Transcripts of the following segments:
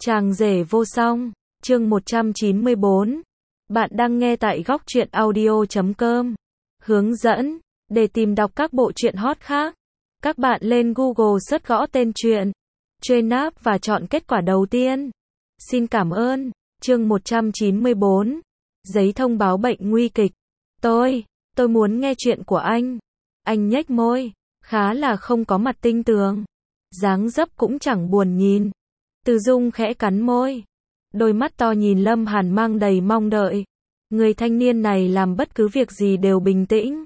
Chàng rể vô song, chương 194. Bạn đang nghe tại góc truyện audio.com. Hướng dẫn, để tìm đọc các bộ truyện hot khác, các bạn lên Google search gõ tên truyện, truy nạp và chọn kết quả đầu tiên. Xin cảm ơn. Chương 194. Giấy thông báo bệnh nguy kịch. Tôi muốn nghe chuyện của anh. Anh nhếch môi, khá là không có mặt tinh tường. Dáng dấp cũng chẳng buồn nhìn. Từ Dung khẽ cắn môi. Đôi mắt to nhìn Lâm Hàn mang đầy mong đợi. Người thanh niên này làm bất cứ việc gì đều bình tĩnh.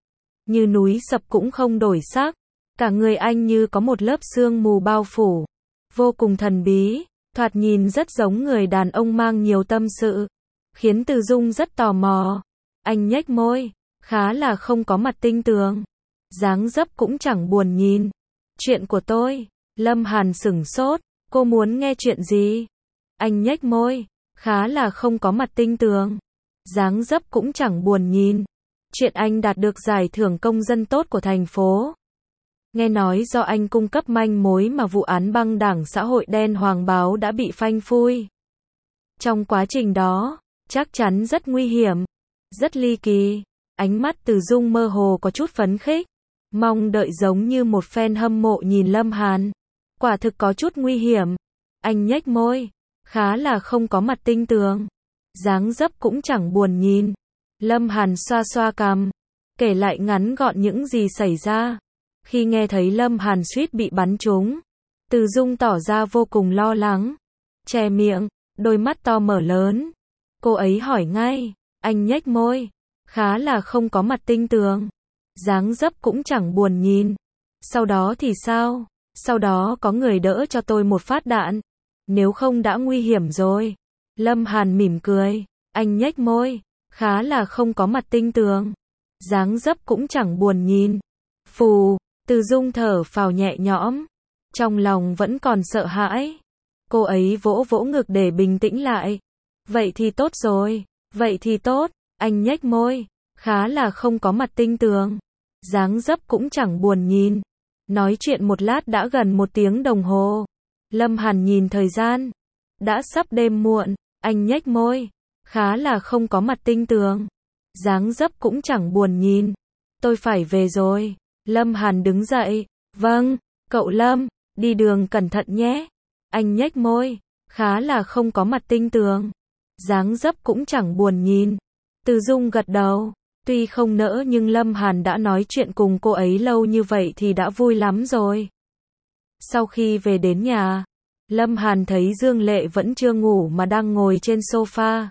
Như núi sập cũng không đổi sắc. Cả người anh như có một lớp sương mù bao phủ. Vô cùng thần bí, thoạt nhìn rất giống người đàn ông mang nhiều tâm sự. Khiến Từ Dung rất tò mò. Anh nhếch môi, khá là không có mặt tinh tường. Dáng dấp cũng chẳng buồn nhìn. Chuyện của tôi. Lâm Hàn sửng sốt. Cô muốn nghe chuyện gì? Anh nhếch môi, khá là không có mặt tinh tường. Dáng dấp cũng chẳng buồn nhìn. Chuyện anh đạt được giải thưởng công dân tốt của thành phố. Nghe nói do anh cung cấp manh mối mà vụ án băng đảng xã hội đen Hoàng Báo đã bị phanh phui. Trong quá trình đó, chắc chắn rất nguy hiểm, rất ly kỳ. Ánh mắt Từ Dung mơ hồ có chút phấn khích, mong đợi giống như một fan hâm mộ nhìn Lâm Hàn. Quả thực có chút nguy hiểm. Anh nhếch môi, khá là không có mặt tinh tường. Dáng dấp cũng chẳng buồn nhìn. Lâm Hàn xoa xoa cằm, kể lại ngắn gọn những gì xảy ra. Khi nghe thấy Lâm Hàn suýt bị bắn trúng, Từ Dung tỏ ra vô cùng lo lắng. Che miệng, đôi mắt to mở lớn. Cô ấy hỏi ngay. Anh nhếch môi, khá là không có mặt tinh tường. Dáng dấp cũng chẳng buồn nhìn. Sau đó thì sao? Sau đó có người đỡ cho tôi một phát đạn. Nếu không đã nguy hiểm rồi. Lâm Hàn mỉm cười. Anh nhếch môi, khá là không có mặt tinh tường. Dáng dấp cũng chẳng buồn nhìn. Phù, Từ Dung thở phào nhẹ nhõm. Trong lòng vẫn còn sợ hãi. Cô ấy vỗ vỗ ngực để bình tĩnh lại. Vậy thì tốt rồi. Vậy thì tốt. Anh nhếch môi, khá là không có mặt tinh tường. Dáng dấp cũng chẳng buồn nhìn. Nói chuyện một lát đã gần 1 tiếng đồng hồ. Lâm Hàn nhìn thời gian. Đã sắp đêm muộn. Anh nhếch môi, khá là không có mặt tinh tường. Dáng dấp cũng chẳng buồn nhìn. Tôi phải về rồi. Lâm Hàn đứng dậy. Vâng, cậu Lâm, đi đường cẩn thận nhé. Anh nhếch môi, khá là không có mặt tinh tường. Dáng dấp cũng chẳng buồn nhìn. Từ Dung gật đầu. Tuy không nỡ nhưng Lâm Hàn đã nói chuyện cùng cô ấy lâu như vậy thì đã vui lắm rồi. Sau khi về đến nhà, Lâm Hàn thấy Dương Lệ vẫn chưa ngủ mà đang ngồi trên sofa.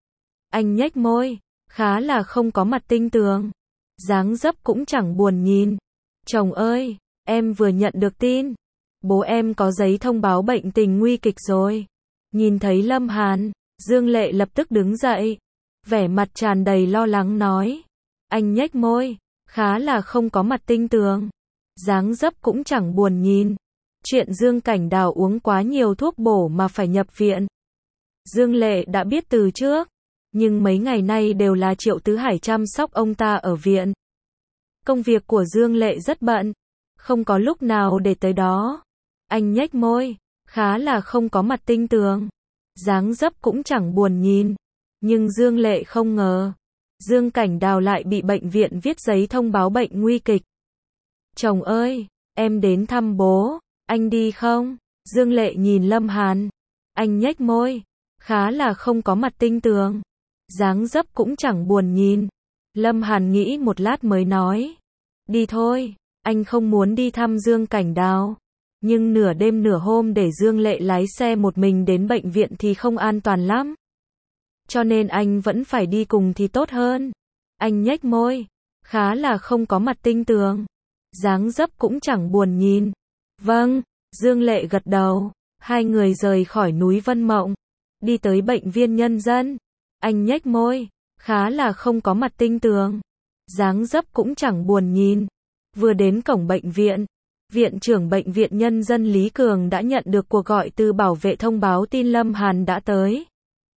Anh nhếch môi, khá là không có mặt tinh tường. Dáng dấp cũng chẳng buồn nhìn. Chồng ơi, em vừa nhận được tin. Bố em có giấy thông báo bệnh tình nguy kịch rồi. Nhìn thấy Lâm Hàn, Dương Lệ lập tức đứng dậy. Vẻ mặt tràn đầy lo lắng nói. Anh nhếch môi, khá là không có mặt tinh tường. Dáng dấp cũng chẳng buồn nhìn. Chuyện Dương Cảnh Đào uống quá nhiều thuốc bổ mà phải nhập viện. Dương Lệ đã biết từ trước, nhưng mấy ngày nay đều là Triệu Tứ Hải chăm sóc ông ta ở viện. Công việc của Dương Lệ rất bận, không có lúc nào để tới đó. Anh nhếch môi, khá là không có mặt tinh tường. Dáng dấp cũng chẳng buồn nhìn. Nhưng Dương Lệ không ngờ, Dương Cảnh Đào lại bị bệnh viện viết giấy thông báo bệnh nguy kịch. Chồng ơi, em đến thăm bố, anh đi không? Dương Lệ nhìn Lâm Hàn. Anh nhếch môi, khá là không có mặt tinh tường. Dáng dấp cũng chẳng buồn nhìn. Lâm Hàn nghĩ một lát mới nói. Đi thôi, anh không muốn đi thăm Dương Cảnh Đào. Nhưng nửa đêm nửa hôm để Dương Lệ lái xe một mình đến bệnh viện thì không an toàn lắm. Cho nên anh vẫn phải đi cùng thì tốt hơn. Anh nhếch môi, khá là không có mặt tinh tường. Dáng dấp cũng chẳng buồn nhìn. Vâng, Dương Lệ gật đầu. Hai người rời khỏi núi Vân Mộng, đi tới bệnh viện nhân dân. Anh nhếch môi, khá là không có mặt tinh tường. Dáng dấp cũng chẳng buồn nhìn. Vừa đến cổng bệnh viện, Viện trưởng bệnh viện nhân dân Lý Cường đã nhận được cuộc gọi từ bảo vệ thông báo tin Lâm Hàn đã tới.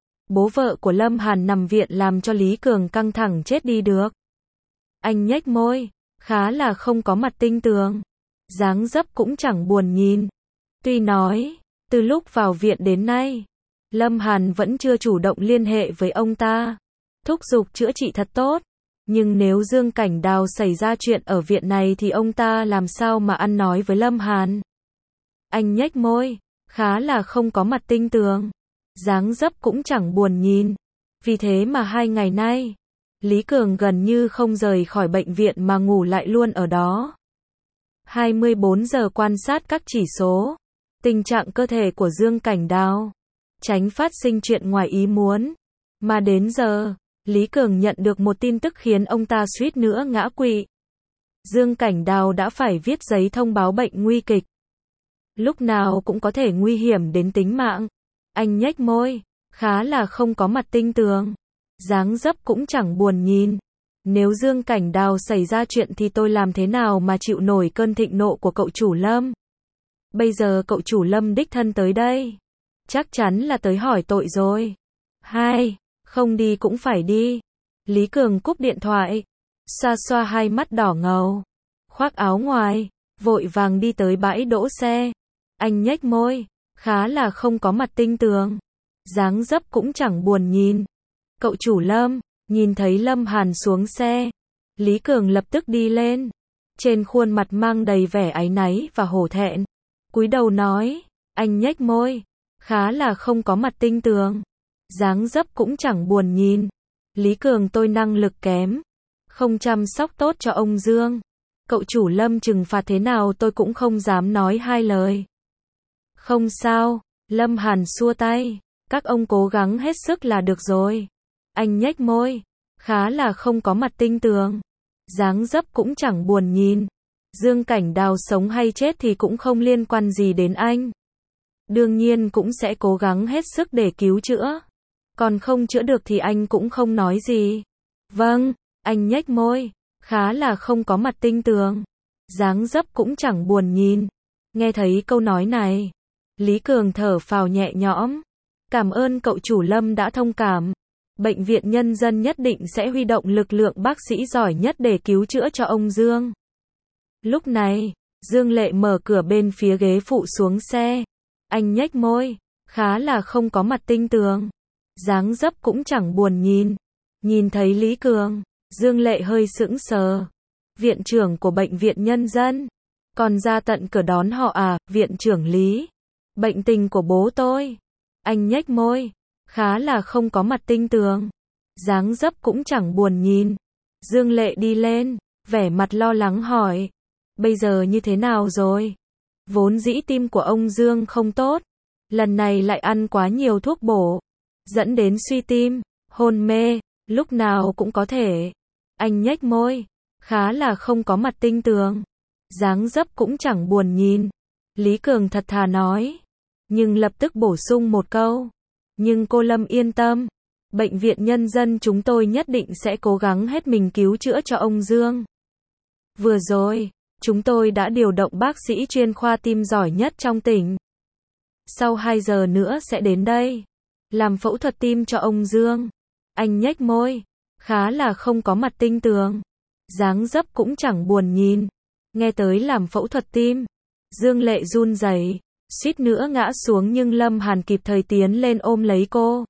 Bố vợ của Lâm Hàn nằm viện làm cho Lý Cường căng thẳng chết đi được. Anh nhếch môi, khá là không có mặt tinh tường. Dáng dấp cũng chẳng buồn nhìn. Tuy nói, Từ lúc vào viện đến nay, Lâm Hàn vẫn chưa chủ động liên hệ với ông ta, thúc giục chữa trị thật tốt. Nhưng nếu Dương Cảnh Đào xảy ra chuyện ở viện này thì ông ta làm sao mà ăn nói với Lâm Hàn? Anh nhếch môi, khá là không có mặt tinh tường, dáng dấp cũng chẳng buồn nhìn. Vì thế mà 2 ngày nay, Lý Cường gần như không rời khỏi bệnh viện mà ngủ lại luôn ở đó. 24 giờ quan sát các chỉ số, tình trạng cơ thể của Dương Cảnh Đào, tránh phát sinh chuyện ngoài ý muốn. Mà đến giờ, Lý Cường nhận được một tin tức khiến ông ta suýt nữa ngã quỵ. Dương Cảnh Đào đã phải viết giấy thông báo bệnh nguy kịch. Lúc nào cũng có thể nguy hiểm đến tính mạng. Anh nhếch môi, khá là không có mặt tinh tường, dáng dấp cũng chẳng buồn nhìn. Nếu Dương Cảnh Đào xảy ra chuyện thì tôi làm thế nào mà chịu nổi cơn thịnh nộ của cậu chủ Lâm? Bây giờ cậu chủ Lâm đích thân tới đây, chắc chắn là tới hỏi tội rồi. Không đi cũng phải đi. Lý Cường cúp điện thoại, xoa xoa hai mắt đỏ ngầu, khoác áo ngoài, vội vàng đi tới bãi đỗ xe. Anh nhếch môi, khá là không có mặt tinh tường, dáng dấp cũng chẳng buồn nhìn. Cậu chủ Lâm, nhìn thấy Lâm Hàn xuống xe, Lý Cường lập tức đi lên, trên khuôn mặt mang đầy vẻ áy náy và hổ thẹn, cúi đầu nói, anh nhếch môi, khá là không có mặt tinh tường, dáng dấp cũng chẳng buồn nhìn. Lý Cường, tôi năng lực kém, không chăm sóc tốt cho ông Dương. Cậu chủ Lâm trừng phạt thế nào tôi cũng không dám nói hai lời. Không sao, Lâm Hàn xua tay, các ông cố gắng hết sức là được rồi. Anh nhếch môi, khá là không có mặt tinh tường, dáng dấp cũng chẳng buồn nhìn. Dương Cảnh Đào sống hay chết thì cũng không liên quan gì đến anh. Đương nhiên cũng sẽ cố gắng hết sức để cứu chữa. Còn không chữa được thì anh cũng không nói gì. Vâng, anh nhếch môi, khá là không có mặt tinh tường, dáng dấp cũng chẳng buồn nhìn. Nghe thấy câu nói này, Lý Cường thở phào nhẹ nhõm. Cảm ơn cậu chủ Lâm đã thông cảm. Bệnh viện Nhân dân nhất định sẽ huy động lực lượng bác sĩ giỏi nhất để cứu chữa cho ông Dương. Lúc này, Dương Lệ mở cửa bên phía ghế phụ xuống xe. Anh nhếch môi, khá là không có mặt tinh tường, dáng dấp cũng chẳng buồn nhìn. Nhìn thấy Lý Cường, Dương Lệ hơi sững sờ. Viện trưởng của bệnh viện Nhân dân, còn ra tận cửa đón họ à? Viện trưởng Lý, bệnh tình của bố tôi. Anh nhếch môi, khá là không có mặt tinh tường, dáng dấp cũng chẳng buồn nhìn. Dương Lệ đi lên, vẻ mặt lo lắng hỏi, bây giờ như thế nào rồi? Vốn dĩ tim của ông Dương không tốt, lần này lại ăn quá nhiều thuốc bổ, dẫn đến suy tim, hôn mê, lúc nào cũng có thể. Anh nhếch môi, khá là không có mặt tinh tường, dáng dấp cũng chẳng buồn nhìn. Lý Cường thật thà nói, nhưng lập tức bổ sung một câu, nhưng cô Lâm yên tâm, bệnh viện Nhân dân chúng tôi nhất định sẽ cố gắng hết mình cứu chữa cho ông Dương. Vừa rồi, chúng tôi đã điều động bác sĩ chuyên khoa tim giỏi nhất trong tỉnh. Sau 2 giờ nữa sẽ đến đây, làm phẫu thuật tim cho ông Dương. Anh nhếch môi, khá là không có mặt tinh tường, dáng dấp cũng chẳng buồn nhìn. Nghe tới làm phẫu thuật tim, Dương Lệ run rẩy, suýt nữa ngã xuống nhưng Lâm Hàn kịp thời tiến lên ôm lấy cô.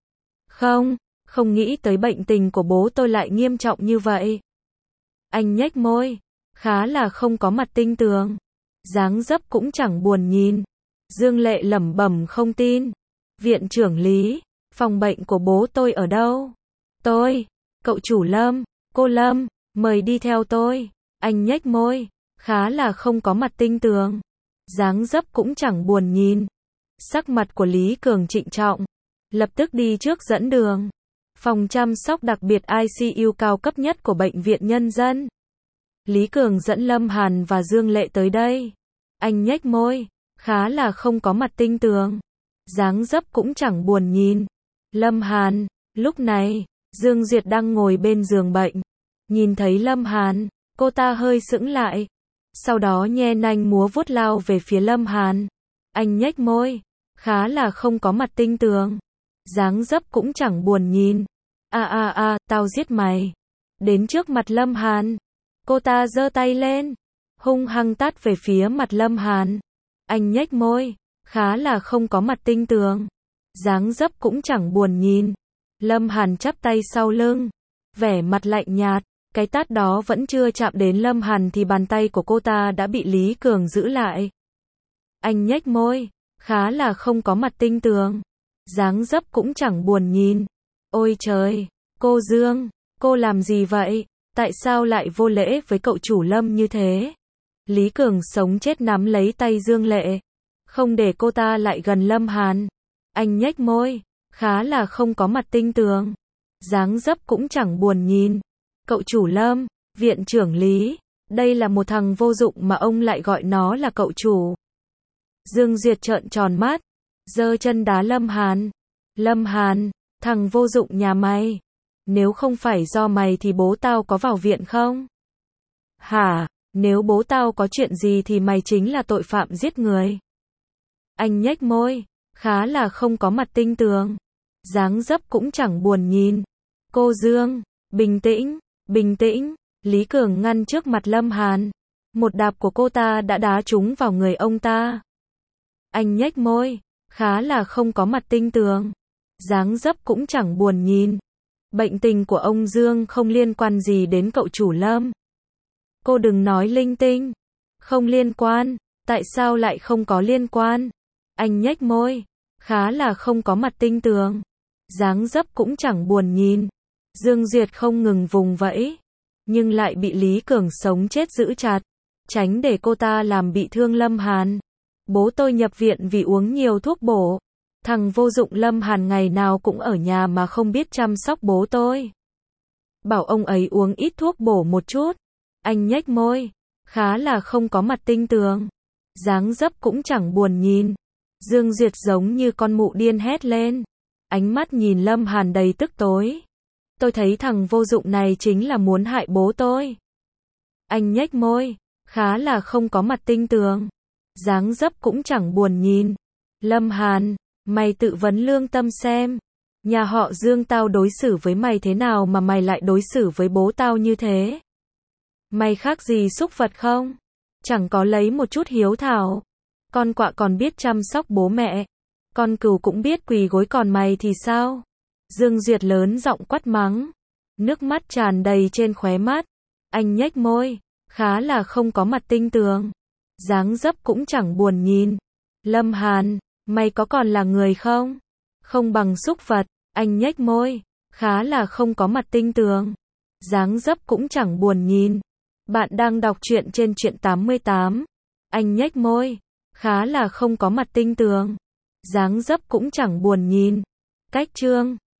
Không nghĩ tới bệnh tình của bố tôi lại nghiêm trọng như vậy. Anh nhếch môi, khá là không có mặt tinh tường, dáng dấp cũng chẳng buồn nhìn. Dương Lệ lẩm bẩm không tin. Viện trưởng Lý, phòng bệnh của bố tôi ở đâu? Cậu chủ Lâm, cô Lâm, mời đi theo tôi. Anh nhếch môi, khá là không có mặt tinh tường, dáng dấp cũng chẳng buồn nhìn. Sắc mặt của Lý Cường trịnh trọng, lập tức đi trước dẫn đường. Phòng chăm sóc đặc biệt ICU cao cấp nhất của bệnh viện Nhân dân. Lý Cường dẫn Lâm Hàn và Dương Lệ tới đây. Anh nhếch môi, khá là không có mặt tinh tường, dáng dấp cũng chẳng buồn nhìn. Lâm Hàn, lúc này, Dương Duyệt đang ngồi bên giường bệnh. Nhìn thấy Lâm Hàn, cô ta hơi sững lại. Sau đó nhe nanh múa vuốt lao về phía Lâm Hàn. Anh nhếch môi, khá là không có mặt tinh tường, dáng dấp cũng chẳng buồn nhìn. Tao giết mày. Đến trước mặt Lâm Hàn, cô ta giơ tay lên, hung hăng tát về phía mặt Lâm Hàn. Anh nhếch môi, khá là không có mặt tinh tường. Dáng dấp cũng chẳng buồn nhìn. Lâm Hàn chắp tay sau lưng, vẻ mặt lạnh nhạt. Cái tát đó vẫn chưa chạm đến Lâm Hàn thì bàn tay của cô ta đã bị Lý Cường giữ lại. Anh nhếch môi, khá là không có mặt tinh tường. Dáng dấp cũng chẳng buồn nhìn. Ôi trời, cô Dương, cô làm gì vậy? Tại sao lại vô lễ với cậu chủ Lâm như thế? Lý Cường sống chết nắm lấy tay Dương Lệ, không để cô ta lại gần Lâm Hàn. Anh nhếch môi, khá là không có mặt tinh tường. Dáng dấp cũng chẳng buồn nhìn. Cậu chủ Lâm, viện trưởng Lý, đây là một thằng vô dụng mà ông lại gọi nó là cậu chủ. Dương Duyệt trợn tròn mắt, giơ chân đá Lâm Hàn. Lâm Hàn, thằng vô dụng nhà mày. Nếu không phải do mày thì bố tao có vào viện không? Hả, nếu bố tao có chuyện gì thì mày chính là tội phạm giết người. Anh nhếch môi, khá là không có mặt tinh tường. Dáng dấp cũng chẳng buồn nhìn. Cô Dương, bình tĩnh, bình tĩnh. Lý Cường ngăn trước mặt Lâm Hàn. Một đạp của cô ta đã đá trúng vào người ông ta. Anh nhếch môi, khá là không có mặt tinh tường. Dáng dấp cũng chẳng buồn nhìn. Bệnh tình của ông Dương không liên quan gì đến cậu chủ Lâm. Cô đừng nói linh tinh. Không liên quan, tại sao lại không có liên quan? Anh nhếch môi, khá là không có mặt tinh tường. Dáng dấp cũng chẳng buồn nhìn. Dương Duyệt không ngừng vùng vẫy, nhưng lại bị Lý Cường sống chết giữ chặt, tránh để cô ta làm bị thương Lâm Hàn. Bố tôi nhập viện vì uống nhiều thuốc bổ. Thằng vô dụng Lâm Hàn ngày nào cũng ở nhà mà không biết chăm sóc bố tôi. Bảo ông ấy uống ít thuốc bổ một chút. Anh nhếch môi, khá là không có mặt tinh tường. Dáng dấp cũng chẳng buồn nhìn. Dương Duyệt giống như con mụ điên hét lên. Ánh mắt nhìn Lâm Hàn đầy tức tối. Tôi thấy thằng vô dụng này chính là muốn hại bố tôi. Anh nhếch môi, khá là không có mặt tinh tường. Dáng dấp cũng chẳng buồn nhìn. Lâm Hàn, mày tự vấn lương tâm xem. Nhà họ Dương tao đối xử với mày thế nào mà mày lại đối xử với bố tao như thế? Mày khác gì súc vật không? Chẳng có lấy một chút hiếu thảo. Con quạ còn biết chăm sóc bố mẹ. Con cừu cũng biết quỳ gối, còn mày thì sao? Dương Duyệt lớn giọng quát mắng. Nước mắt tràn đầy trên khóe mắt. Anh nhếch môi, khá là không có mặt tinh tường. Dáng dấp cũng chẳng buồn nhìn. Lâm Hàn, mày có còn là người không? Không bằng súc vật. Anh nhếch môi, khá là không có mặt tinh tường. Dáng dấp cũng chẳng buồn nhìn. Bạn đang đọc truyện trên truyện 88. Anh nhếch môi, khá là không có mặt tinh tường. Dáng dấp cũng chẳng buồn nhìn. Cách chương